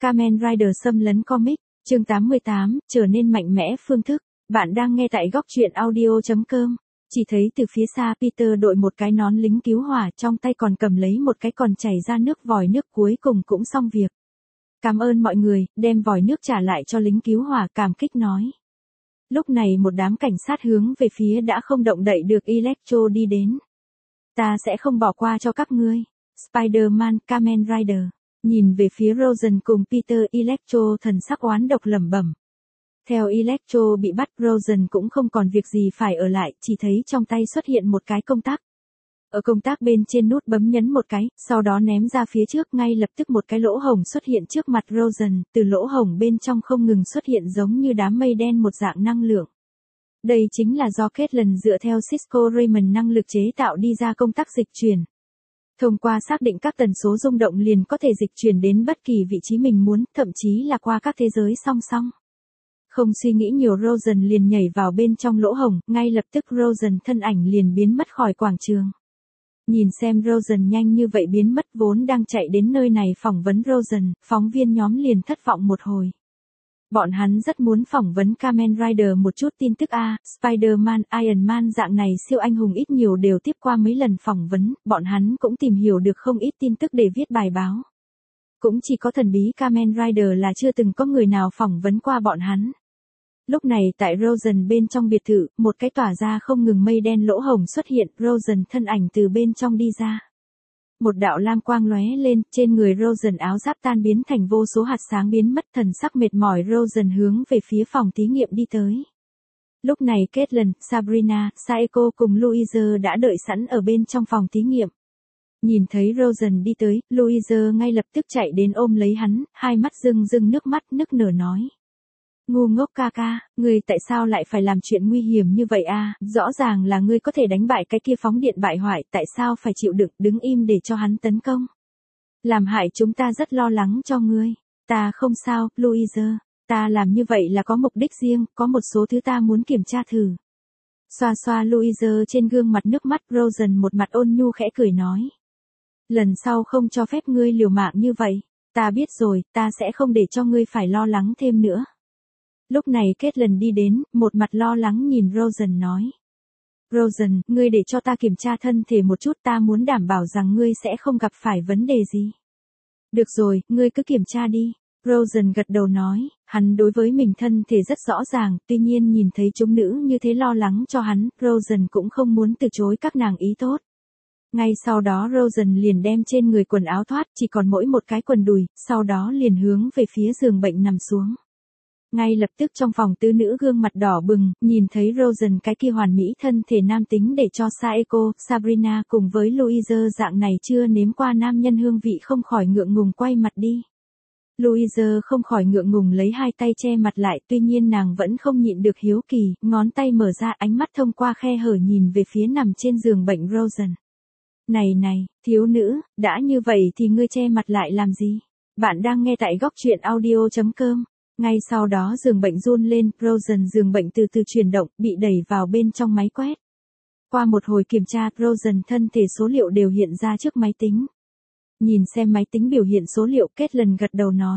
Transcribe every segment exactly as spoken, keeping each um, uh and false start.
Kamen Rider xâm lấn comic, chương tám mươi tám, trở nên mạnh mẽ phương thức. Bạn đang nghe tại góc truyện audio chấm com. Chỉ thấy từ phía xa Peter đội một cái nón lính cứu hỏa, trong tay còn cầm lấy một cái còn chảy ra nước vòi nước, cuối cùng cũng xong việc. Cảm ơn mọi người, đem vòi nước trả lại cho lính cứu hỏa, cảm kích nói. Lúc này một đám cảnh sát hướng về phía đã không động đậy được Electro đi đến. Ta sẽ không bỏ qua cho các ngươi. Spider-Man, Kamen Rider. Nhìn về phía Rosen cùng Peter, Electro thần sắc oán độc lẩm bẩm. Theo Electro bị bắt, Rosen cũng không còn việc gì phải ở lại, chỉ thấy trong tay xuất hiện một cái công tắc. Ở công tắc bên trên nút bấm nhấn một cái, sau đó ném ra phía trước, ngay lập tức một cái lỗ hổng xuất hiện trước mặt Rosen, từ lỗ hổng bên trong không ngừng xuất hiện giống như đám mây đen một dạng năng lượng. Đây chính là do kết lần dựa theo Cisco Raymond năng lực chế tạo đi ra công tắc dịch chuyển. Thông qua xác định các tần số rung động liền có thể dịch chuyển đến bất kỳ vị trí mình muốn, thậm chí là qua các thế giới song song. Không suy nghĩ nhiều, Rosen liền nhảy vào bên trong lỗ hổng, ngay lập tức Rosen thân ảnh liền biến mất khỏi quảng trường. Nhìn xem Rosen nhanh như vậy biến mất, vốn đang chạy đến nơi này phỏng vấn Rosen, phóng viên nhóm liền thất vọng một hồi. Bọn hắn rất muốn phỏng vấn Kamen Rider một chút tin tức a, Spider-Man, Iron Man dạng này siêu anh hùng ít nhiều đều tiếp qua mấy lần phỏng vấn, bọn hắn cũng tìm hiểu được không ít tin tức để viết bài báo. Cũng chỉ có thần bí Kamen Rider là chưa từng có người nào phỏng vấn qua bọn hắn. Lúc này tại Rosen bên trong biệt thự, một cái tỏa ra không ngừng mây đen lỗ hổng xuất hiện, Rosen thân ảnh từ bên trong đi ra. Một đạo lam quang lóe lên, trên người Rosen áo giáp tan biến thành vô số hạt sáng biến mất, thần sắc mệt mỏi Rosen hướng về phía phòng thí nghiệm đi tới. Lúc này Caitlin, Sabrina, Saeko cùng Louise đã đợi sẵn ở bên trong phòng thí nghiệm. Nhìn thấy Rosen đi tới, Louise ngay lập tức chạy đến ôm lấy hắn, hai mắt rưng rưng nước mắt nức nở nói. Ngu ngốc ca ca, ngươi tại sao lại phải làm chuyện nguy hiểm như vậy a? Rõ ràng là ngươi có thể đánh bại cái kia phóng điện bại hoại, tại sao phải chịu đựng đứng im để cho hắn tấn công? Làm hại chúng ta rất lo lắng cho ngươi. Ta không sao, Louise, ta làm như vậy là có mục đích riêng, có một số thứ ta muốn kiểm tra thử. Xoa xoa Louise trên gương mặt nước mắt, Rosen một mặt ôn nhu khẽ cười nói. Lần sau không cho phép ngươi liều mạng như vậy. Ta biết rồi, ta sẽ không để cho ngươi phải lo lắng thêm nữa. Lúc này Caitlin đi đến, một mặt lo lắng nhìn Rosen nói. Rosen, ngươi để cho ta kiểm tra thân thể một chút, ta muốn đảm bảo rằng ngươi sẽ không gặp phải vấn đề gì. Được rồi, ngươi cứ kiểm tra đi. Rosen gật đầu nói, hắn đối với mình thân thể rất rõ ràng, tuy nhiên nhìn thấy chúng nữ như thế lo lắng cho hắn, Rosen cũng không muốn từ chối các nàng ý tốt. Ngay sau đó Rosen liền đem trên người quần áo thoát, chỉ còn mỗi một cái quần đùi, sau đó liền hướng về phía giường bệnh nằm xuống. Ngay lập tức trong phòng tứ nữ gương mặt đỏ bừng, nhìn thấy Rosen cái kia hoàn mỹ thân thể nam tính để cho Saeko, Sabrina cùng với Louise dạng này chưa nếm qua nam nhân hương vị không khỏi ngượng ngùng quay mặt đi. Louise không khỏi ngượng ngùng lấy hai tay che mặt lại, tuy nhiên nàng vẫn không nhịn được hiếu kỳ, ngón tay mở ra, ánh mắt thông qua khe hở nhìn về phía nằm trên giường bệnh Rosen. Này này, thiếu nữ, đã như vậy thì ngươi che mặt lại làm gì? Bạn đang nghe tại góc truyện audio chấm com. Ngay sau đó giường bệnh run lên, Rosen giường bệnh từ từ chuyển động, bị đẩy vào bên trong máy quét. Qua một hồi kiểm tra, Rosen thân thể số liệu đều hiện ra trước máy tính. Nhìn xem máy tính biểu hiện số liệu, Caitlin gật đầu nói.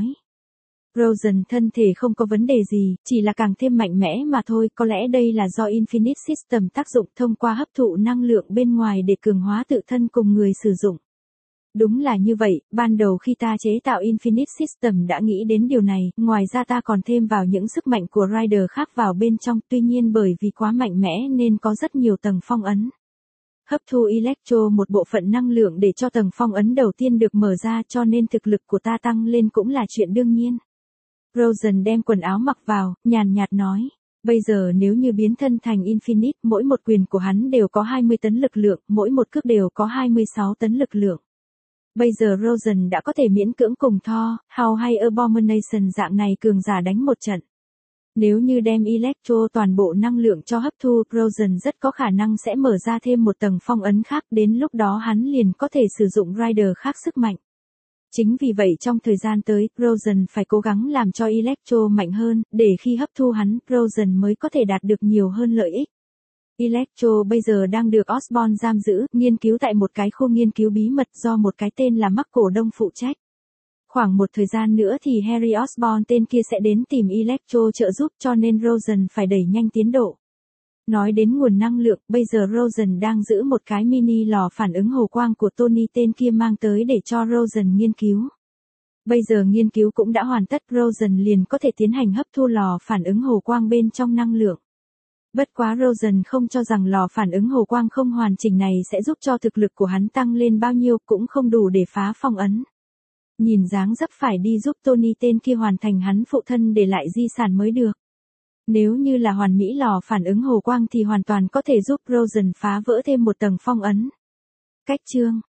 Rosen thân thể không có vấn đề gì, chỉ là càng thêm mạnh mẽ mà thôi, có lẽ đây là do Infinite System tác dụng thông qua hấp thụ năng lượng bên ngoài để cường hóa tự thân cùng người sử dụng. Đúng là như vậy, ban đầu khi ta chế tạo Infinite System đã nghĩ đến điều này, ngoài ra ta còn thêm vào những sức mạnh của Rider khác vào bên trong, tuy nhiên bởi vì quá mạnh mẽ nên có rất nhiều tầng phong ấn. Hấp thu Electro một bộ phận năng lượng để cho tầng phong ấn đầu tiên được mở ra, cho nên thực lực của ta tăng lên cũng là chuyện đương nhiên. Rosen đem quần áo mặc vào, nhàn nhạt nói. Bây giờ nếu như biến thân thành Infinite, mỗi một quyền của hắn đều có hai mươi tấn lực lượng, mỗi một cước đều có hai mươi sáu tấn lực lượng. Bây giờ Rosen đã có thể miễn cưỡng cùng Thor, Hulk hay Abomination dạng này cường giả đánh một trận. Nếu như đem Electro toàn bộ năng lượng cho hấp thu, Rosen rất có khả năng sẽ mở ra thêm một tầng phong ấn khác, đến lúc đó hắn liền có thể sử dụng Rider khác sức mạnh. Chính vì vậy trong thời gian tới, Rosen phải cố gắng làm cho Electro mạnh hơn, để khi hấp thu hắn, Rosen mới có thể đạt được nhiều hơn lợi ích. Electro bây giờ đang được Osborn giam giữ, nghiên cứu tại một cái khu nghiên cứu bí mật do một cái tên là Mắc Cổ Đông phụ trách. Khoảng một thời gian nữa thì Harry Osborn tên kia sẽ đến tìm Electro trợ giúp cho nên Rosen phải đẩy nhanh tiến độ. Nói đến nguồn năng lượng, bây giờ Rosen đang giữ một cái mini lò phản ứng hồ quang của Tony tên kia mang tới để cho Rosen nghiên cứu. Bây giờ nghiên cứu cũng đã hoàn tất, Rosen liền có thể tiến hành hấp thu lò phản ứng hồ quang bên trong năng lượng. Bất quá Rosen không cho rằng lò phản ứng hồ quang không hoàn chỉnh này sẽ giúp cho thực lực của hắn tăng lên bao nhiêu, cũng không đủ để phá phong ấn. Nhìn dáng dấp phải đi giúp Tony tên kia hoàn thành hắn phụ thân để lại di sản mới được. Nếu như là hoàn mỹ lò phản ứng hồ quang thì hoàn toàn có thể giúp Rosen phá vỡ thêm một tầng phong ấn. Cách chương